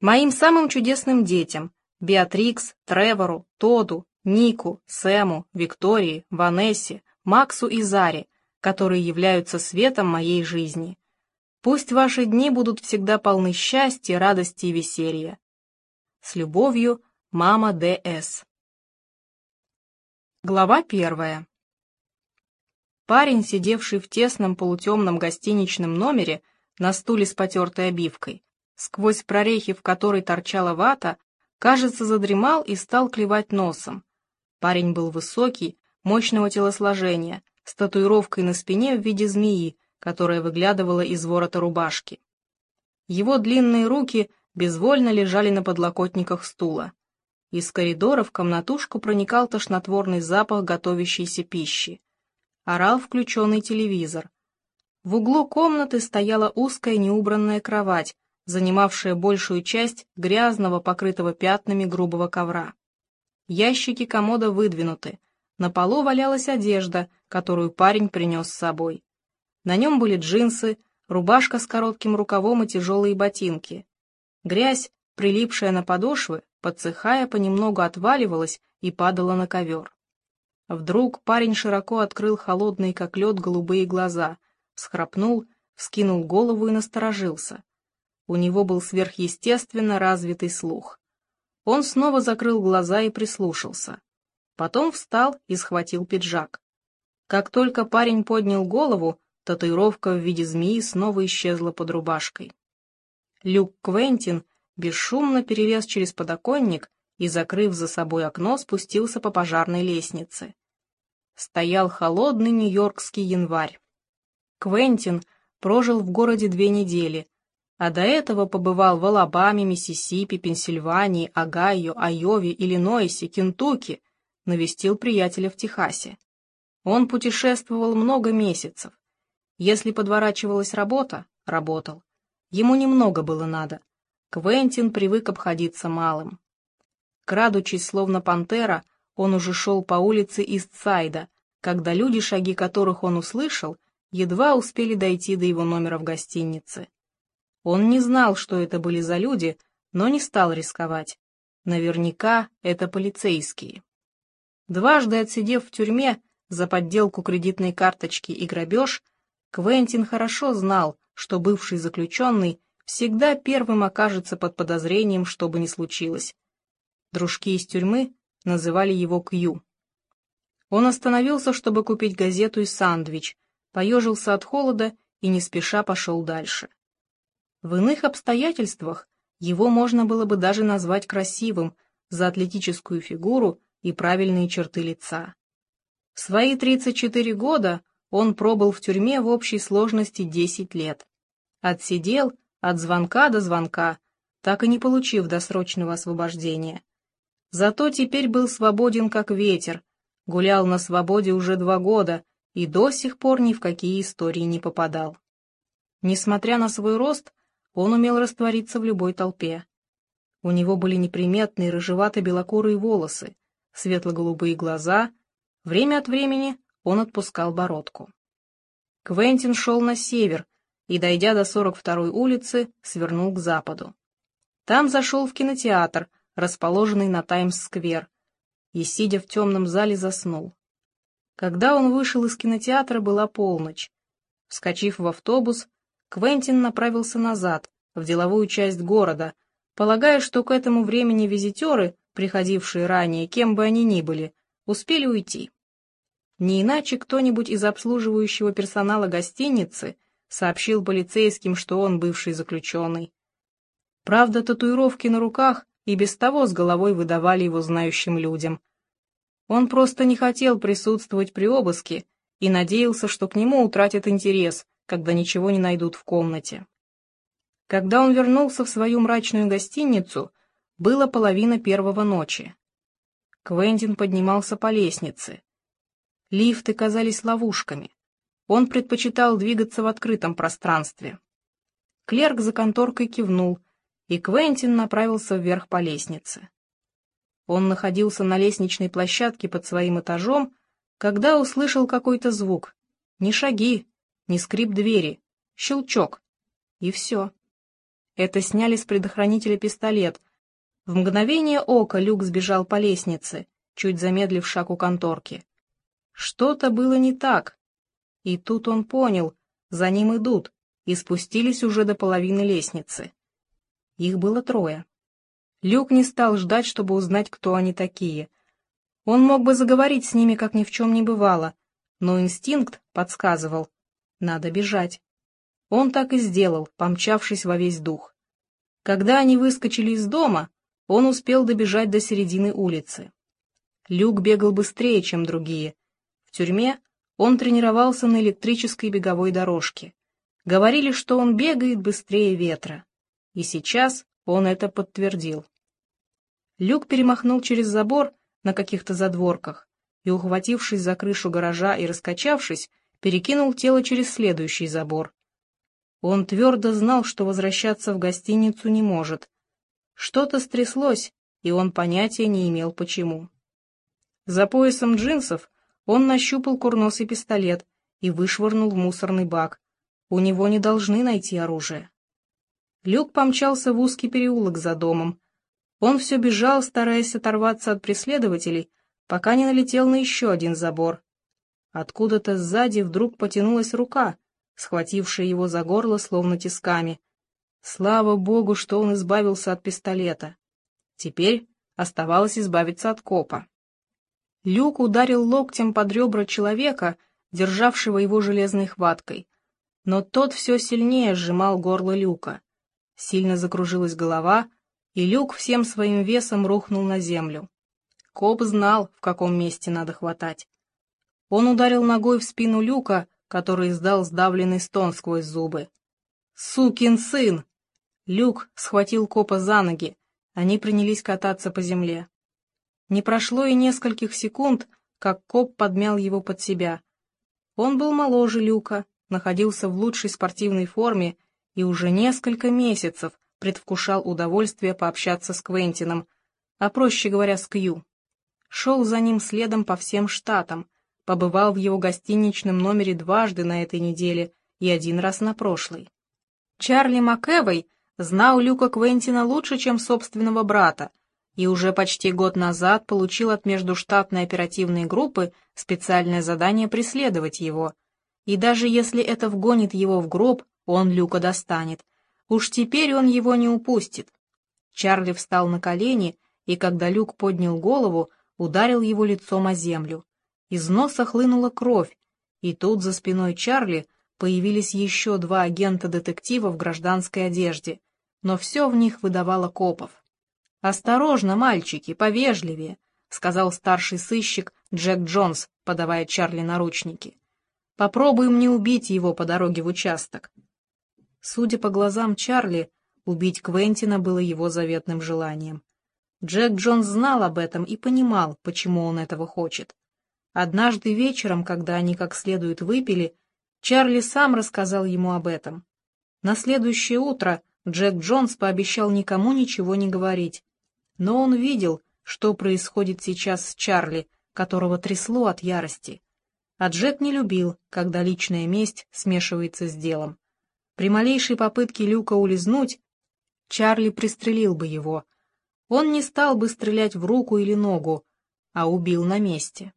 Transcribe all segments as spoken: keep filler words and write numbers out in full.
Моим самым чудесным детям — Беатрикс, Тревору, Тоду, Нику, Сэму, Виктории, Ванессе, Максу и Заре, которые являются светом моей жизни. Пусть ваши дни будут всегда полны счастья, радости и веселья. С любовью, мама Д С. Глава первая. Парень, сидевший в тесном полутемном гостиничном номере на стуле с потертой обивкой, сквозь прорехи, в которой торчала вата, кажется, задремал и стал клевать носом. Парень был высокий, мощного телосложения, с татуировкой на спине в виде змеи, которая выглядывала из ворота рубашки. Его длинные руки безвольно лежали на подлокотниках стула. Из коридора в комнатушку проникал тошнотворный запах готовящейся пищи. Орал включенный телевизор. В углу комнаты стояла узкая неубранная кровать, занимавшая большую часть грязного, покрытого пятнами грубого ковра. Ящики комода выдвинуты. На полу валялась одежда, которую парень принес с собой. На нем были джинсы, рубашка с коротким рукавом и тяжелые ботинки. Грязь, прилипшая на подошвы, подсыхая, понемногу отваливалась и падала на ковер. Вдруг парень широко открыл холодные, как лед, голубые глаза, всхрапнул, вскинул голову и насторожился. У него был сверхъестественно развитый слух. Он снова закрыл глаза и прислушался. Потом встал и схватил пиджак. Как только парень поднял голову, татуировка в виде змеи снова исчезла под рубашкой. Люк Квентин бесшумно перелез через подоконник и, закрыв за собой окно, спустился по пожарной лестнице. Стоял холодный нью-йоркский январь. Квентин прожил в городе две недели, а до этого побывал в Алабаме, Миссисипи, Пенсильвании, Огайо, Айове, Иллинойсе, Кентукки, навестил приятеля в Техасе. Он путешествовал много месяцев. Если подворачивалась работа, работал. Ему немного было надо. Квентин привык обходиться малым. Крадучись, словно пантера, он уже шел по улице Ист-Сайда, когда люди, шаги которых он услышал, едва успели дойти до его номера в гостинице. Он не знал, что это были за люди, но не стал рисковать. Наверняка это полицейские. Дважды отсидев в тюрьме за подделку кредитной карточки и грабеж, Квентин хорошо знал, что бывший заключенный всегда первым окажется под подозрением, что бы ни случилось. Дружки из тюрьмы называли его Кью. Он остановился, чтобы купить газету и сандвич, поежился от холода и не спеша пошел дальше. В иных обстоятельствах его можно было бы даже назвать красивым за атлетическую фигуру и правильные черты лица. В свои тридцать четыре года он пробыл в тюрьме в общей сложности десять лет. Отсидел от звонка до звонка, так и не получив досрочного освобождения. Зато теперь был свободен как ветер, гулял на свободе уже два года и до сих пор ни в какие истории не попадал. Несмотря на свой рост, он умел раствориться в любой толпе. У него были неприметные рыжевато-белокурые волосы, светло-голубые глаза, время от времени он отпускал бородку. Квентин шел на север и, дойдя до сорок второй улицы, свернул к западу. Там зашел в кинотеатр, расположенный на Таймс-сквер, и, сидя в темном зале, заснул. Когда он вышел из кинотеатра, была полночь. Вскочив в автобус, Квентин направился назад, в деловую часть города, полагая, что к этому времени визитеры, приходившие ранее, кем бы они ни были, успели уйти. Не иначе кто-нибудь из обслуживающего персонала гостиницы сообщил полицейским, что он бывший заключенный. Правда, татуировки на руках и без того с головой выдавали его знающим людям. Он просто не хотел присутствовать при обыске и надеялся, что к нему утратят интерес, когда ничего не найдут в комнате. Когда он вернулся в свою мрачную гостиницу, было половина первого ночи. Квентин поднимался по лестнице. Лифты казались ловушками. Он предпочитал двигаться в открытом пространстве. Клерк за конторкой кивнул, и Квентин направился вверх по лестнице. Он находился на лестничной площадке под своим этажом, когда услышал какой-то звук. Не шаги, не скрип двери, щелчок. И все. Это сняли с предохранителя пистолет. В мгновение ока Люк сбежал по лестнице, чуть замедлив шаг у конторки. Что-то было не так. И тут он понял, за ним идут, и спустились уже до половины лестницы. Их было трое. Люк не стал ждать, чтобы узнать, кто они такие. Он мог бы заговорить с ними, как ни в чем не бывало, но инстинкт подсказывал — надо бежать. Он так и сделал, помчавшись во весь дух. Когда они выскочили из дома, он успел добежать до середины улицы. Люк бегал быстрее, чем другие. В тюрьме он тренировался на электрической беговой дорожке. Говорили, что он бегает быстрее ветра. И сейчас он это подтвердил. Люк перемахнул через забор на каких-то задворках и, ухватившись за крышу гаража и раскачавшись, перекинул тело через следующий забор. Он твердо знал, что возвращаться в гостиницу не может. Что-то стряслось, и он понятия не имел, почему. За поясом джинсов он нащупал курносый пистолет и вышвырнул в мусорный бак. У него не должны найти оружие. Люк помчался в узкий переулок за домом. Он все бежал, стараясь оторваться от преследователей, пока не налетел на еще один забор. Откуда-то сзади вдруг потянулась рука, схватившая его за горло словно тисками. Слава богу, что он избавился от пистолета. Теперь оставалось избавиться от копа. Люк ударил локтем под ребра человека, державшего его железной хваткой, но тот все сильнее сжимал горло Люка. Сильно закружилась голова, и Люк всем своим весом рухнул на землю. Коп знал, в каком месте надо хватать. Он ударил ногой в спину Люка, который издал сдавленный стон сквозь зубы. «Сукин сын!» Люк схватил копа за ноги, они принялись кататься по земле. Не прошло и нескольких секунд, как коп подмял его под себя. Он был моложе Люка, находился в лучшей спортивной форме и уже несколько месяцев предвкушал удовольствие пообщаться с Квентином, а проще говоря, с Кью. Шел за ним следом по всем штатам, побывал в его гостиничном номере дважды на этой неделе и один раз на прошлой. Чарли МакЭвой знал Люка Квентина лучше, чем собственного брата, и уже почти год назад получил от междуштатной оперативной группы специальное задание преследовать его. И даже если это вгонит его в гроб, он Люка достанет. Уж теперь он его не упустит. Чарли встал на колени, и когда Люк поднял голову, ударил его лицом о землю. Из носа хлынула кровь, и тут за спиной Чарли появились еще два агента-детектива в гражданской одежде, но все в них выдавало копов. «Осторожно, мальчики, повежливее», — сказал старший сыщик Джек Джонс, подавая Чарли наручники. «Попробуем не убить его по дороге в участок». Судя по глазам Чарли, убить Квентина было его заветным желанием. Джек Джонс знал об этом и понимал, почему он этого хочет. Однажды вечером, когда они как следует выпили, Чарли сам рассказал ему об этом. На следующее утро Джек Джонс пообещал никому ничего не говорить. Но он видел, что происходит сейчас с Чарли, которого трясло от ярости. А Джек не любил, когда личная месть смешивается с делом. При малейшей попытке Люка улизнуть, Чарли пристрелил бы его. Он не стал бы стрелять в руку или ногу, а убил на месте.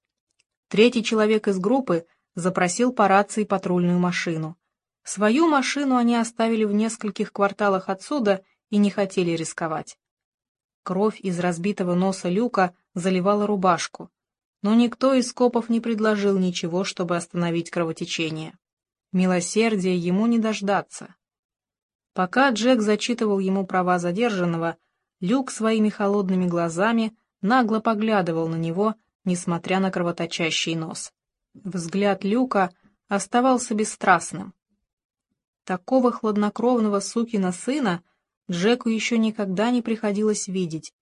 Третий человек из группы запросил по рации патрульную машину. Свою машину они оставили в нескольких кварталах отсюда и не хотели рисковать. Кровь из разбитого носа Люка заливала рубашку, но никто из копов не предложил ничего, чтобы остановить кровотечение. Милосердия ему не дождаться. Пока Джек зачитывал ему права задержанного, Люк своими холодными глазами нагло поглядывал на него, несмотря на кровоточащий нос. Взгляд Люка оставался бесстрастным. Такого хладнокровного сукина сына Джеку еще никогда не приходилось видеть.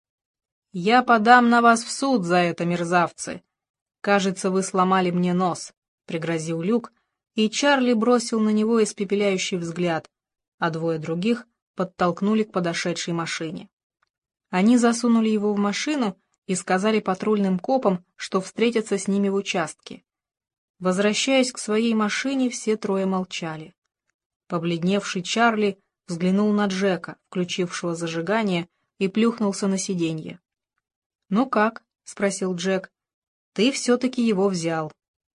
«Я подам на вас в суд за это, мерзавцы. Кажется, вы сломали мне нос», — пригрозил Люк, и Чарли бросил на него испепеляющий взгляд, а двое других подтолкнули к подошедшей машине. Они засунули его в машину и сказали патрульным копам, что встретятся с ними в участке. Возвращаясь к своей машине, все трое молчали. Побледневший Чарли взглянул на Джека, включившего зажигание, и плюхнулся на сиденье. «Ну как?» — спросил Джек. «Ты все-таки его взял».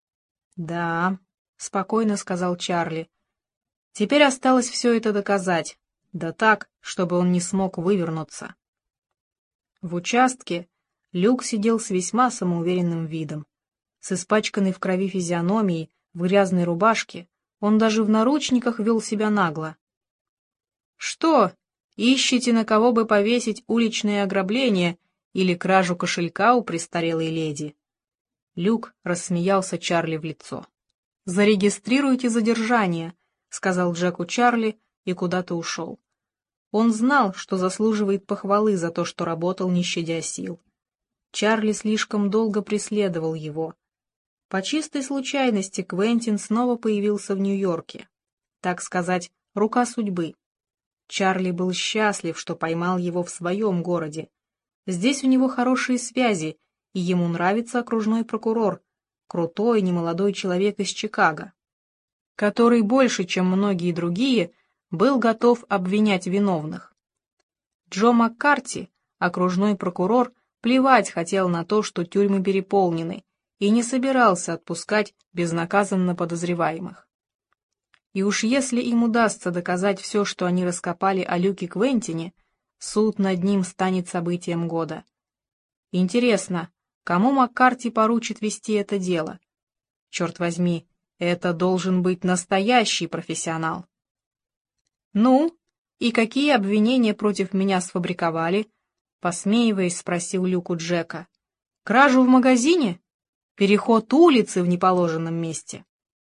«Да», — спокойно сказал Чарли. «Теперь осталось все это доказать, да так, чтобы он не смог вывернуться». В участке Люк сидел с весьма самоуверенным видом. С испачканной в крови физиономией, в грязной рубашке, он даже в наручниках вел себя нагло. «Что, ищете, на кого бы повесить уличное ограбление или кражу кошелька у престарелой леди?» Люк рассмеялся Чарли в лицо. «Зарегистрируйте задержание», — сказал Джеку Чарли и куда-то ушел. Он знал, что заслуживает похвалы за то, что работал, не щадя сил. Чарли слишком долго преследовал его. По чистой случайности Квентин снова появился в Нью-Йорке. Так сказать, рука судьбы. Чарли был счастлив, что поймал его в своем городе. Здесь у него хорошие связи, и ему нравится окружной прокурор, крутой немолодой человек из Чикаго, который больше, чем многие другие, был готов обвинять виновных. Джо Маккарти, окружной прокурор, плевать хотел на то, что тюрьмы переполнены, и не собирался отпускать безнаказанно подозреваемых. И уж если им удастся доказать все, что они раскопали о Люке Квентине, суд над ним станет событием года. Интересно, кому Маккарти поручит вести это дело? Черт возьми, это должен быть настоящий профессионал. «Ну, и какие обвинения против меня сфабриковали?» — посмеиваясь, спросил Люк у Джека. «Кражу в магазине? Переход улицы в неположенном месте?»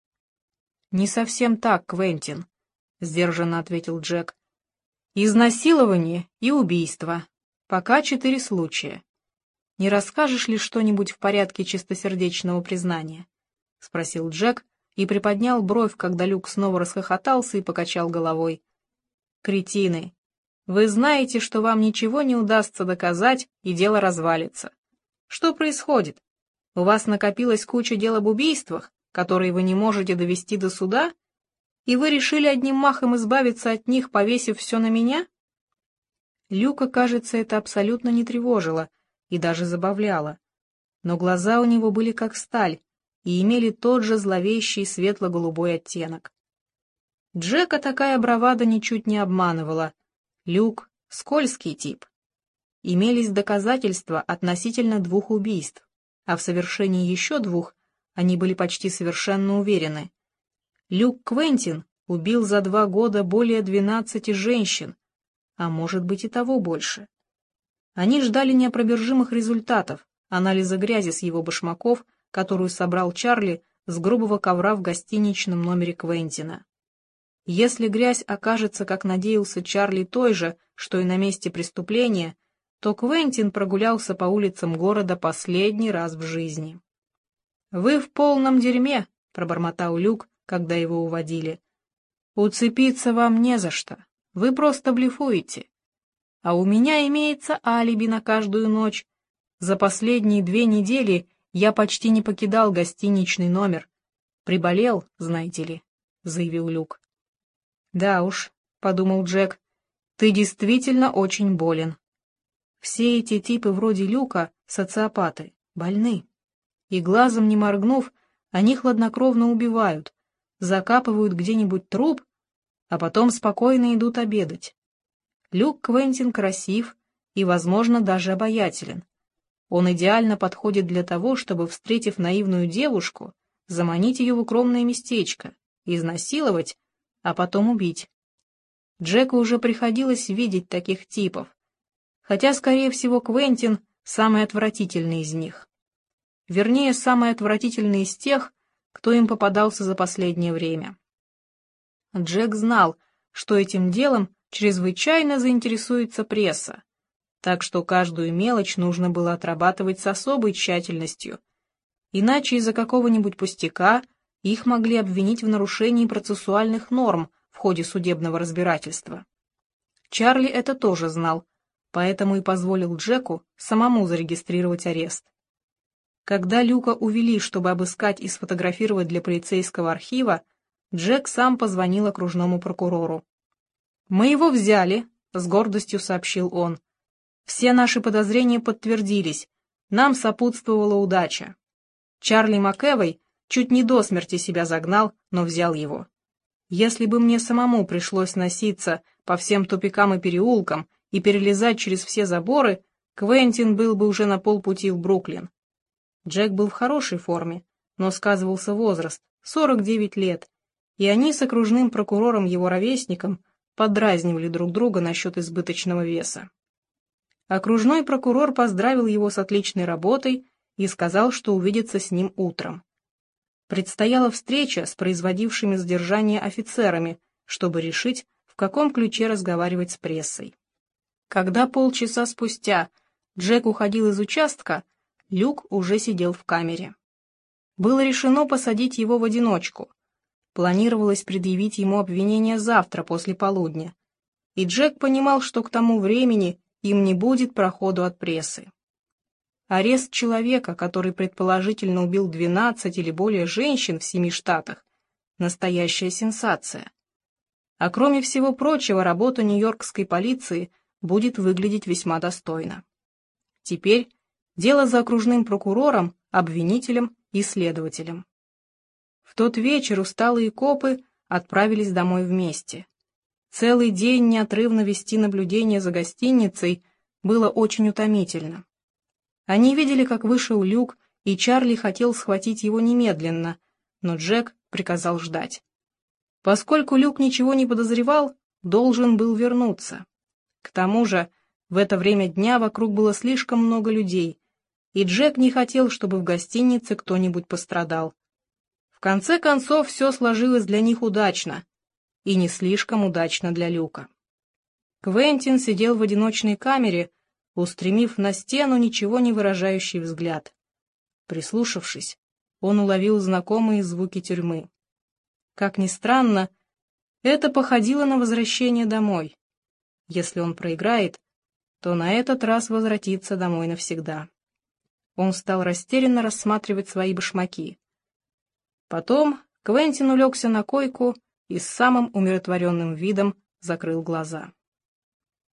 «Не совсем так, Квентин», — сдержанно ответил Джек. «Изнасилование и убийство. Пока четыре случая. Не расскажешь ли что-нибудь в порядке чистосердечного признания?» — спросил Джек и приподнял бровь, когда Люк снова расхохотался и покачал головой. «Кретины! Вы знаете, что вам ничего не удастся доказать, и дело развалится. Что происходит? У вас накопилась куча дел об убийствах, которые вы не можете довести до суда, и вы решили одним махом избавиться от них, повесив все на меня?» Люка, кажется, это абсолютно не тревожило и даже забавляло. Но глаза у него были как сталь и имели тот же зловещий светло-голубой оттенок. Джека такая бравада ничуть не обманывала. Люк — скользкий тип. Имелись доказательства относительно двух убийств, а в совершении еще двух они были почти совершенно уверены. Люк Квентин убил за два года более двенадцати женщин, а может быть и того больше. Они ждали неопровержимых результатов, анализа грязи с его башмаков, которую собрал Чарли с грубого ковра в гостиничном номере Квентина. Если грязь окажется, как надеялся Чарли, той же, что и на месте преступления, то Квентин прогулялся по улицам города последний раз в жизни. «Вы в полном дерьме», — пробормотал Люк, когда его уводили. «Уцепиться вам не за что, вы просто блефуете. А у меня имеется алиби на каждую ночь. За последние две недели я почти не покидал гостиничный номер. Приболел, знаете ли», — заявил Люк. «Да уж», — подумал Джек, — «ты действительно очень болен. Все эти типы вроде Люка — социопаты, больны. И глазом не моргнув, они хладнокровно убивают, закапывают где-нибудь труп, а потом спокойно идут обедать. Люк Квентин красив и, возможно, даже обаятелен. Он идеально подходит для того, чтобы, встретив наивную девушку, заманить ее в укромное местечко, изнасиловать, а потом убить. Джеку уже приходилось видеть таких типов, хотя, скорее всего, Квентин — самый отвратительный из них. Вернее, самый отвратительный из тех, кто им попадался за последнее время. Джек знал, что этим делом чрезвычайно заинтересуется пресса, так что каждую мелочь нужно было отрабатывать с особой тщательностью, иначе из-за какого-нибудь пустяка их могли обвинить в нарушении процессуальных норм в ходе судебного разбирательства. Чарли это тоже знал, поэтому и позволил Джеку самому зарегистрировать арест. Когда Люка увели, чтобы обыскать и сфотографировать для полицейского архива, Джек сам позвонил окружному прокурору. «Мы его взяли», — с гордостью сообщил он. «Все наши подозрения подтвердились, нам сопутствовала удача. Чарли МакЭвой чуть не до смерти себя загнал, но взял его. Если бы мне самому пришлось носиться по всем тупикам и переулкам и перелезать через все заборы, Квентин был бы уже на полпути в Бруклин». Джек был в хорошей форме, но сказывался возраст, сорок девять лет, и они с окружным прокурором, его ровесником, поддразнивали друг друга насчет избыточного веса. Окружной прокурор поздравил его с отличной работой и сказал, что увидится с ним утром. Предстояла встреча с производившими задержание офицерами, чтобы решить, в каком ключе разговаривать с прессой. Когда полчаса спустя Джек уходил из участка, Люк уже сидел в камере. Было решено посадить его в одиночку. Планировалось предъявить ему обвинение завтра после полудня. И Джек понимал, что к тому времени им не будет проходу от прессы. Арест человека, который предположительно убил двенадцать или более женщин в семи штатах, настоящая сенсация. А кроме всего прочего, работа нью-йоркской полиции будет выглядеть весьма достойно. Теперь дело за окружным прокурором, обвинителем и следователем. В тот вечер усталые копы отправились домой вместе. Целый день неотрывно вести наблюдение за гостиницей было очень утомительно. Они видели, как вышел Люк, и Чарли хотел схватить его немедленно, но Джек приказал ждать. Поскольку Люк ничего не подозревал, должен был вернуться. К тому же в это время дня вокруг было слишком много людей, и Джек не хотел, чтобы в гостинице кто-нибудь пострадал. В конце концов, все сложилось для них удачно, и не слишком удачно для Люка. Квентин сидел в одиночной камере, устремив на стену ничего не выражающий взгляд. Прислушавшись, он уловил знакомые звуки тюрьмы. Как ни странно, это походило на возвращение домой. Если он проиграет, то на этот раз возвратится домой навсегда. Он стал растерянно рассматривать свои башмаки. Потом Квентин улегся на койку и с самым умиротворенным видом закрыл глаза.